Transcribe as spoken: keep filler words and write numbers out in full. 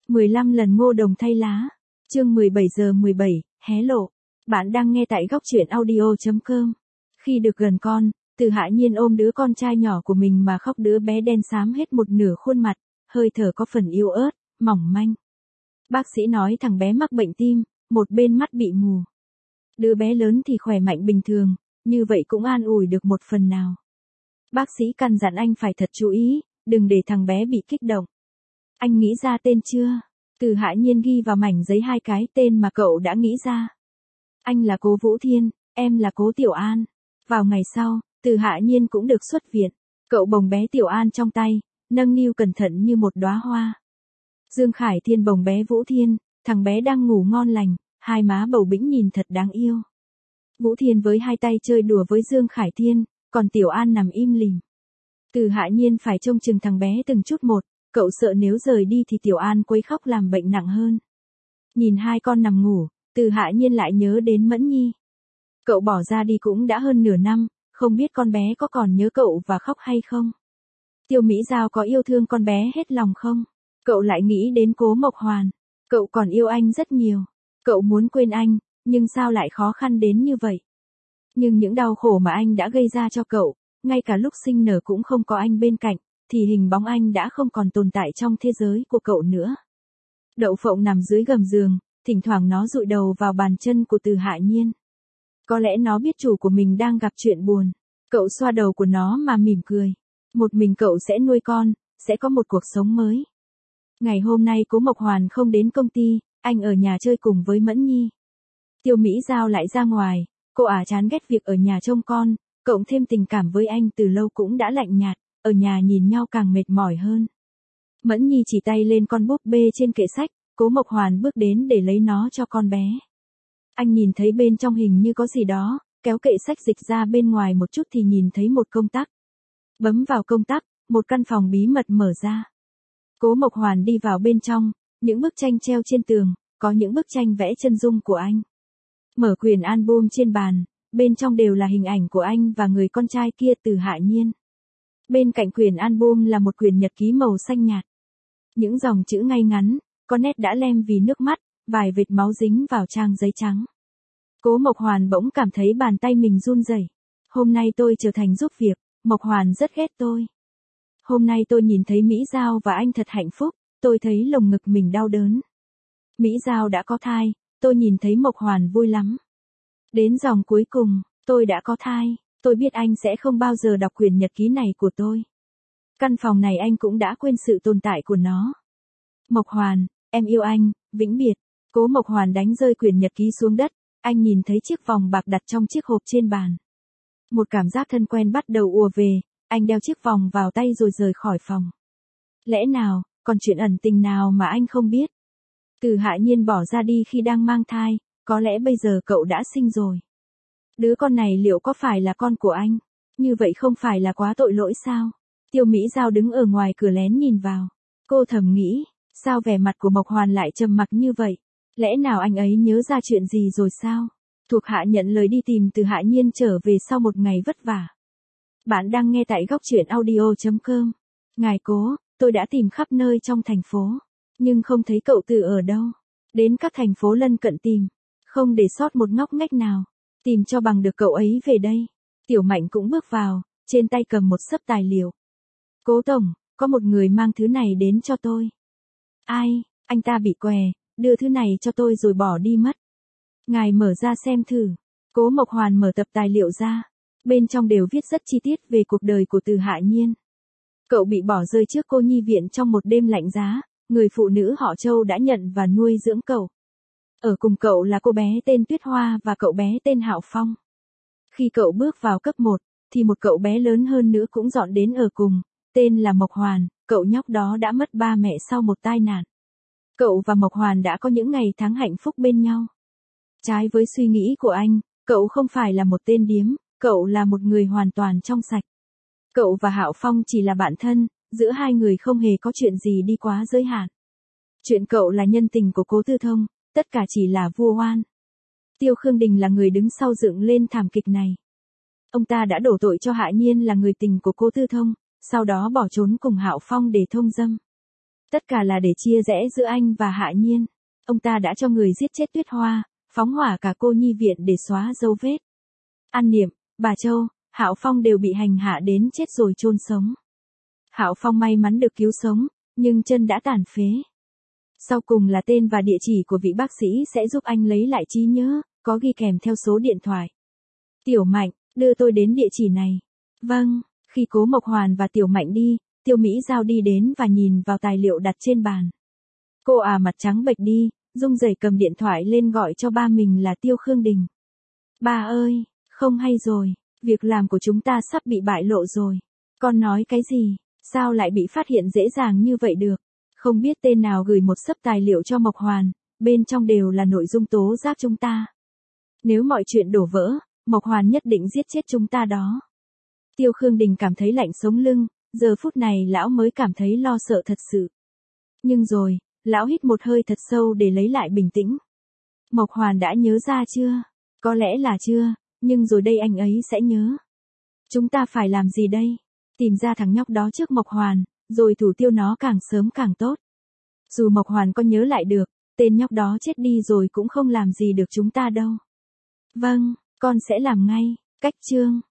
mười lăm lần ngô đồng thay lá. Chương mười bảy giờ mười bảy, hé lộ. Bạn đang nghe tại góc truyện audio chấm com. Khi được gần con, Từ Hạ Nhiên ôm đứa con trai nhỏ của mình mà khóc, đứa bé đen xám hết một nửa khuôn mặt, hơi thở có phần yếu ớt, mỏng manh. Bác sĩ nói thằng bé mắc bệnh tim, một bên mắt bị mù. Đứa bé lớn thì khỏe mạnh bình thường, như vậy cũng an ủi được một phần nào. Bác sĩ căn dặn anh phải thật chú ý, đừng để thằng bé bị kích động. Anh nghĩ ra tên chưa? Từ Hạ Nhiên ghi vào mảnh giấy hai cái tên mà cậu đã nghĩ ra. Anh là Cố Vũ Thiên, em là Cố Tiểu An. Vào ngày sau, Từ Hạ Nhiên cũng được xuất viện. Cậu bồng bé Tiểu An trong tay, nâng niu cẩn thận như một đóa hoa. Dương Khải Thiên bồng bé Vũ Thiên, thằng bé đang ngủ ngon lành, hai má bầu bĩnh nhìn thật đáng yêu. Vũ Thiên với hai tay chơi đùa với Dương Khải Thiên, còn Tiểu An nằm im lìm. Từ Hạ Nhiên phải trông chừng thằng bé từng chút một, cậu sợ nếu rời đi thì Tiểu An quấy khóc làm bệnh nặng hơn. Nhìn hai con nằm ngủ, Từ Hạ Nhiên lại nhớ đến Mẫn Nhi. Cậu bỏ ra đi cũng đã hơn nửa năm, không biết con bé có còn nhớ cậu và khóc hay không. Tiêu Mỹ Giao có yêu thương con bé hết lòng không? Cậu lại nghĩ đến Cố Mộc Hoàn. Cậu còn yêu anh rất nhiều. Cậu muốn quên anh, nhưng sao lại khó khăn đến như vậy? Nhưng những đau khổ mà anh đã gây ra cho cậu, ngay cả lúc sinh nở cũng không có anh bên cạnh, thì hình bóng anh đã không còn tồn tại trong thế giới của cậu nữa. Đậu Phộng nằm dưới gầm giường, thỉnh thoảng nó dụi đầu vào bàn chân của Từ Hạ Nhiên. Có lẽ nó biết chủ của mình đang gặp chuyện buồn. Cậu xoa đầu của nó mà mỉm cười. Một mình cậu sẽ nuôi con, sẽ có một cuộc sống mới. Ngày hôm nay Cố Mộc Hoàn không đến công ty, anh ở nhà chơi cùng với Mẫn Nhi. Tiêu Mỹ Giao lại ra ngoài, cô ả chán ghét việc ở nhà trông con, cộng thêm tình cảm với anh từ lâu cũng đã lạnh nhạt, ở nhà nhìn nhau càng mệt mỏi hơn. Mẫn Nhi chỉ tay lên con búp bê trên kệ sách, Cố Mộc Hoàn bước đến để lấy nó cho con bé. Anh nhìn thấy bên trong hình như có gì đó, kéo kệ sách dịch ra bên ngoài một chút thì nhìn thấy một công tắc. Bấm vào công tắc, một căn phòng bí mật mở ra. Cố Mộc Hoàn đi vào bên trong, những bức tranh treo trên tường, có những bức tranh vẽ chân dung của anh. Mở quyển album trên bàn, bên trong đều là hình ảnh của anh và người con trai kia Từ Hạ Nhiên. Bên cạnh quyển album là một quyển nhật ký màu xanh nhạt. Những dòng chữ ngay ngắn, có nét đã lem vì nước mắt, vài vệt máu dính vào trang giấy trắng. Cố Mộc Hoàn bỗng cảm thấy bàn tay mình run rẩy. Hôm nay tôi trở thành giúp việc, Mộc Hoàn rất ghét tôi. Hôm nay tôi nhìn thấy Mỹ Giao và anh thật hạnh phúc, tôi thấy lồng ngực mình đau đớn. Mỹ Giao đã có thai, tôi nhìn thấy Mộc Hoàn vui lắm. Đến dòng cuối cùng, tôi đã có thai, tôi biết anh sẽ không bao giờ đọc quyển nhật ký này của tôi. Căn phòng này anh cũng đã quên sự tồn tại của nó. Mộc Hoàn, em yêu anh, vĩnh biệt. Cố Mộc Hoàn đánh rơi quyển nhật ký xuống đất, anh nhìn thấy chiếc vòng bạc đặt trong chiếc hộp trên bàn. Một cảm giác thân quen bắt đầu ùa về, anh đeo chiếc vòng vào tay rồi rời khỏi phòng. Lẽ nào, còn chuyện ẩn tình nào mà anh không biết? Từ Hạ Nhiên bỏ ra đi khi đang mang thai, có lẽ bây giờ cậu đã sinh rồi. Đứa con này liệu có phải là con của anh? Như vậy không phải là quá tội lỗi sao? Tiêu Mỹ Giao đứng ở ngoài cửa lén nhìn vào. Cô thầm nghĩ, sao vẻ mặt của Mộc Hoàn lại trầm mặc như vậy? Lẽ nào anh ấy nhớ ra chuyện gì rồi sao? Thuộc hạ nhận lời đi tìm Từ Hạ Nhiên trở về sau một ngày vất vả. Bạn đang nghe tại góc truyện audio chấm com. Ngài Cố, tôi đã tìm khắp nơi trong thành phố, nhưng không thấy cậu Từ ở đâu. Đến các thành phố lân cận tìm, không để sót một ngóc ngách nào. Tìm cho bằng được cậu ấy về đây. Tiểu Mạnh cũng bước vào, trên tay cầm một xấp tài liệu. Cố tổng, có một người mang thứ này đến cho tôi. Ai, anh ta bị què, đưa thứ này cho tôi rồi bỏ đi mất. Ngài mở ra xem thử. Cố Mộc Hoàn mở tập tài liệu ra. Bên trong đều viết rất chi tiết về cuộc đời của Từ Hạ Nhiên. Cậu bị bỏ rơi trước cô nhi viện trong một đêm lạnh giá, người phụ nữ họ Châu đã nhận và nuôi dưỡng cậu. Ở cùng cậu là cô bé tên Tuyết Hoa và cậu bé tên Hạo Phong. Khi cậu bước vào cấp một, thì một cậu bé lớn hơn nữa cũng dọn đến ở cùng, tên là Mộc Hoàn, cậu nhóc đó đã mất ba mẹ sau một tai nạn. Cậu và Mộc Hoàn đã có những ngày tháng hạnh phúc bên nhau. Trái với suy nghĩ của anh, cậu không phải là một tên điếm, cậu là một người hoàn toàn trong sạch. Cậu và Hạo Phong chỉ là bạn thân, giữa hai người không hề có chuyện gì đi quá giới hạn. Chuyện cậu là nhân tình của Cố Tư Thông, tất cả chỉ là vu oan. Tiêu Khương Đình là người đứng sau dựng lên thảm kịch này. Ông ta đã đổ tội cho Hạ Nhiên là người tình của Cố Tư Thông, sau đó bỏ trốn cùng Hạo Phong để thông dâm. Tất cả là để chia rẽ giữa anh và Hạ Nhiên. Ông ta đã cho người giết chết Tuyết Hoa, phóng hỏa cả cô nhi viện để xóa dấu vết. An Niệm, bà Châu, Hạo Phong đều bị hành hạ đến chết rồi chôn sống. Hạo Phong may mắn được cứu sống, nhưng chân đã tàn phế. Sau cùng là tên và địa chỉ của vị bác sĩ sẽ giúp anh lấy lại trí nhớ, có ghi kèm theo số điện thoại. Tiểu Mạnh, đưa tôi đến địa chỉ này. Vâng, khi Cố Mộc Hoàn và Tiểu Mạnh đi, Tiêu Mỹ Giao đi đến và nhìn vào tài liệu đặt trên bàn. Cô à mặt trắng bệch đi, run rẩy cầm điện thoại lên gọi cho ba mình là Tiêu Khương Đình. Ba ơi, không hay rồi, việc làm của chúng ta sắp bị bại lộ rồi. Con nói cái gì, sao lại bị phát hiện dễ dàng như vậy được? Không biết tên nào gửi một xấp tài liệu cho Mộc Hoàn, bên trong đều là nội dung tố giác chúng ta. Nếu mọi chuyện đổ vỡ, Mộc Hoàn nhất định giết chết chúng ta đó. Tiêu Khương Đình cảm thấy lạnh sống lưng, giờ phút này lão mới cảm thấy lo sợ thật sự. Nhưng rồi, lão hít một hơi thật sâu để lấy lại bình tĩnh. Mộc Hoàn đã nhớ ra chưa? Có lẽ là chưa, nhưng rồi đây anh ấy sẽ nhớ. Chúng ta phải làm gì đây? Tìm ra thằng nhóc đó trước Mộc Hoàn, rồi thủ tiêu nó càng sớm càng tốt. Dù Mộc Hoàn có nhớ lại được, tên nhóc đó chết đi rồi cũng không làm gì được chúng ta đâu. Vâng, con sẽ làm ngay. Cách chương